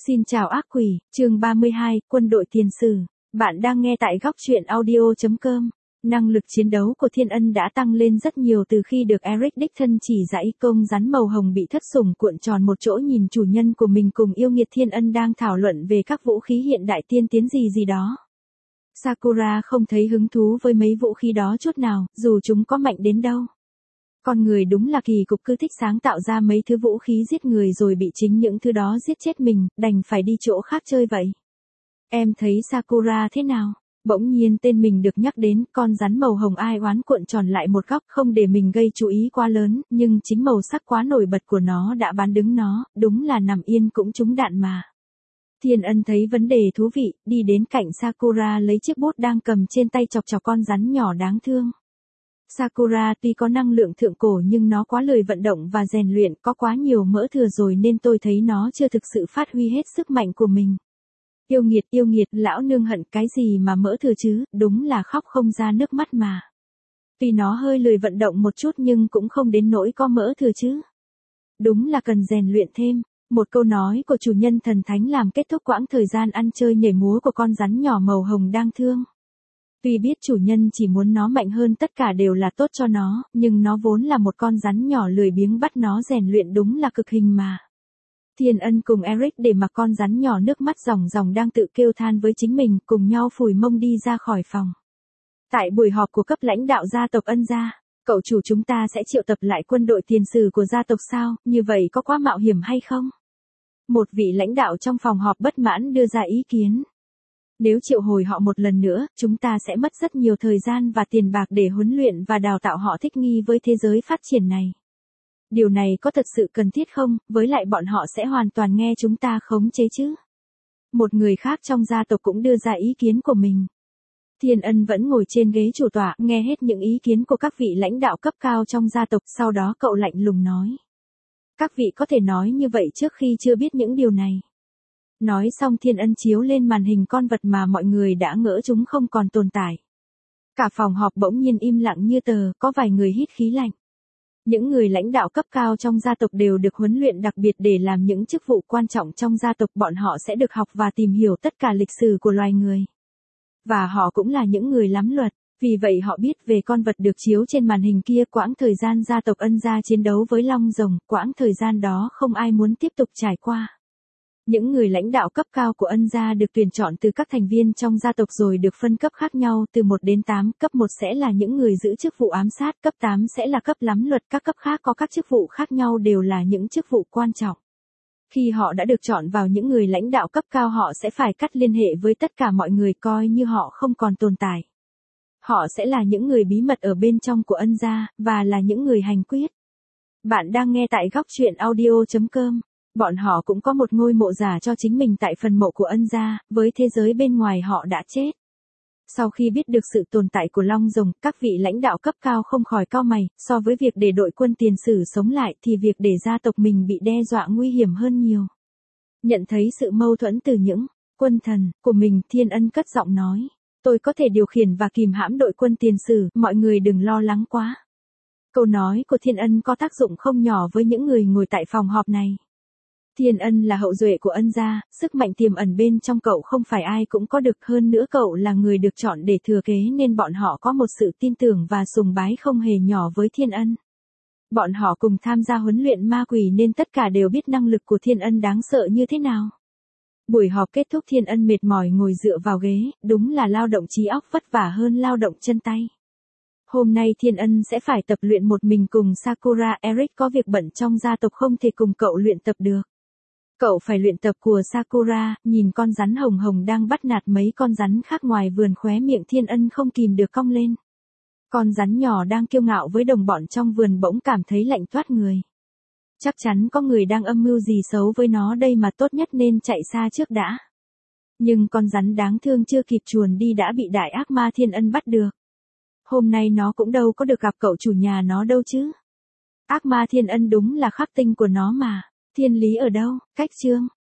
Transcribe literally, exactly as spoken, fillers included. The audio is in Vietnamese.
Xin chào ác quỷ, chương ba mươi hai, quân đội tiền sử. Bạn đang nghe tại góc truyện audio chấm com. Năng lực chiến đấu của Thiên Ân đã tăng lên rất nhiều từ khi được Eric đích thân chỉ dạy. Công rắn màu hồng bị thất sủng cuộn tròn một chỗ nhìn chủ nhân của mình cùng yêu nghiệt Thiên Ân đang thảo luận về các vũ khí hiện đại tiên tiến gì gì đó. Sakura không thấy hứng thú với mấy vũ khí đó chút nào, dù chúng có mạnh đến đâu. Con người đúng là kỳ cục, cứ thích sáng tạo ra mấy thứ vũ khí giết người rồi bị chính những thứ đó giết chết mình, đành phải đi chỗ khác chơi vậy. Em thấy Sakura thế nào? Bỗng nhiên tên mình được nhắc đến, con rắn màu hồng ai oán cuộn tròn lại một góc không để mình gây chú ý quá lớn, nhưng chính màu sắc quá nổi bật của nó đã bán đứng nó, đúng là nằm yên cũng trúng đạn mà. Thiên Ân thấy vấn đề thú vị, đi đến cạnh Sakura lấy chiếc bút đang cầm trên tay chọc chọc con rắn nhỏ đáng thương. Sakura tuy có năng lượng thượng cổ nhưng nó quá lười vận động và rèn luyện, có quá nhiều mỡ thừa rồi nên tôi thấy nó chưa thực sự phát huy hết sức mạnh của mình. Yêu nghiệt, yêu nghiệt, lão nương hận cái gì mà mỡ thừa chứ, đúng là khóc không ra nước mắt mà. Tuy nó hơi lười vận động một chút nhưng cũng không đến nỗi có mỡ thừa chứ. Đúng là cần rèn luyện thêm. Một câu nói của chủ nhân thần thánh làm kết thúc quãng thời gian ăn chơi nhảy múa của con rắn nhỏ màu hồng đang thương. Tuy biết chủ nhân chỉ muốn nó mạnh hơn tất cả đều là tốt cho nó, nhưng nó vốn là một con rắn nhỏ lười biếng, bắt nó rèn luyện đúng là cực hình mà. Thiên Ân cùng Eric để mặc con rắn nhỏ nước mắt ròng ròng đang tự kêu than với chính mình, cùng nhau phủi mông đi ra khỏi phòng. Tại buổi họp của cấp lãnh đạo gia tộc Ân gia, cậu chủ chúng ta sẽ triệu tập lại quân đội tiền sử của gia tộc sao, như vậy có quá mạo hiểm hay không? Một vị lãnh đạo trong phòng họp bất mãn đưa ra ý kiến. Nếu triệu hồi họ một lần nữa, chúng ta sẽ mất rất nhiều thời gian và tiền bạc để huấn luyện và đào tạo họ thích nghi với thế giới phát triển này. Điều này có thật sự cần thiết không, với lại bọn họ sẽ hoàn toàn nghe chúng ta khống chế chứ? Một người khác trong gia tộc cũng đưa ra ý kiến của mình. Thiên Ân vẫn ngồi trên ghế chủ tọa, nghe hết những ý kiến của các vị lãnh đạo cấp cao trong gia tộc, sau đó cậu lạnh lùng nói. Các vị có thể nói như vậy trước khi chưa biết những điều này. Nói xong Thiên Ân chiếu lên màn hình con vật mà mọi người đã ngỡ chúng không còn tồn tại. Cả phòng họp bỗng nhiên im lặng như tờ, có vài người hít khí lạnh. Những người lãnh đạo cấp cao trong gia tộc đều được huấn luyện đặc biệt để làm những chức vụ quan trọng trong gia tộc, bọn họ sẽ được học và tìm hiểu tất cả lịch sử của loài người. Và họ cũng là những người lắm luật, vì vậy họ biết về con vật được chiếu trên màn hình kia. Quãng thời gian gia tộc Ân gia chiến đấu với long rồng, quãng thời gian đó không ai muốn tiếp tục trải qua. Những người lãnh đạo cấp cao của Ân gia được tuyển chọn từ các thành viên trong gia tộc rồi được phân cấp khác nhau từ một đến tám, cấp một sẽ là những người giữ chức vụ ám sát, cấp tám sẽ là cấp lắm luật, các cấp khác có các chức vụ khác nhau đều là những chức vụ quan trọng. Khi họ đã được chọn vào những người lãnh đạo cấp cao, họ sẽ phải cắt liên hệ với tất cả mọi người coi như họ không còn tồn tại. Họ sẽ là những người bí mật ở bên trong của Ân gia, và là những người hành quyết. Bạn đang nghe tại góc truyện audio chấm com. Bọn họ cũng có một ngôi mộ giả cho chính mình tại phần mộ của Ân gia, với thế giới bên ngoài họ đã chết. Sau khi biết được sự tồn tại của long rồng, các vị lãnh đạo cấp cao không khỏi cau mày, so với việc để đội quân tiền sử sống lại thì việc để gia tộc mình bị đe dọa nguy hiểm hơn nhiều. Nhận thấy sự mâu thuẫn từ những quân thần của mình, Thiên Ân cất giọng nói. Tôi có thể điều khiển và kìm hãm đội quân tiền sử, mọi người đừng lo lắng quá. Câu nói của Thiên Ân có tác dụng không nhỏ với những người ngồi tại phòng họp này. Thiên Ân là hậu duệ của Ân gia, sức mạnh tiềm ẩn bên trong cậu không phải ai cũng có được, hơn nữa cậu là người được chọn để thừa kế nên bọn họ có một sự tin tưởng và sùng bái không hề nhỏ với Thiên Ân. Bọn họ cùng tham gia huấn luyện ma quỷ nên tất cả đều biết năng lực của Thiên Ân đáng sợ như thế nào. Buổi họp kết thúc, Thiên Ân mệt mỏi ngồi dựa vào ghế, đúng là lao động trí óc vất vả hơn lao động chân tay. Hôm nay Thiên Ân sẽ phải tập luyện một mình cùng Sakura, Eric có việc bận trong gia tộc không thể cùng cậu luyện tập được. Cậu phải luyện tập của Sakura, nhìn con rắn hồng hồng đang bắt nạt mấy con rắn khác ngoài vườn, khóe miệng Thiên Ân không kìm được cong lên. Con rắn nhỏ đang kiêu ngạo với đồng bọn trong vườn bỗng cảm thấy lạnh toát người. Chắc chắn có người đang âm mưu gì xấu với nó đây mà, tốt nhất nên chạy xa trước đã. Nhưng con rắn đáng thương chưa kịp chuồn đi đã bị đại ác ma Thiên Ân bắt được. Hôm nay nó cũng đâu có được gặp cậu chủ nhà nó đâu chứ. Ác ma Thiên Ân đúng là khắc tinh của nó mà. Thiên lý ở đâu? Cách chương.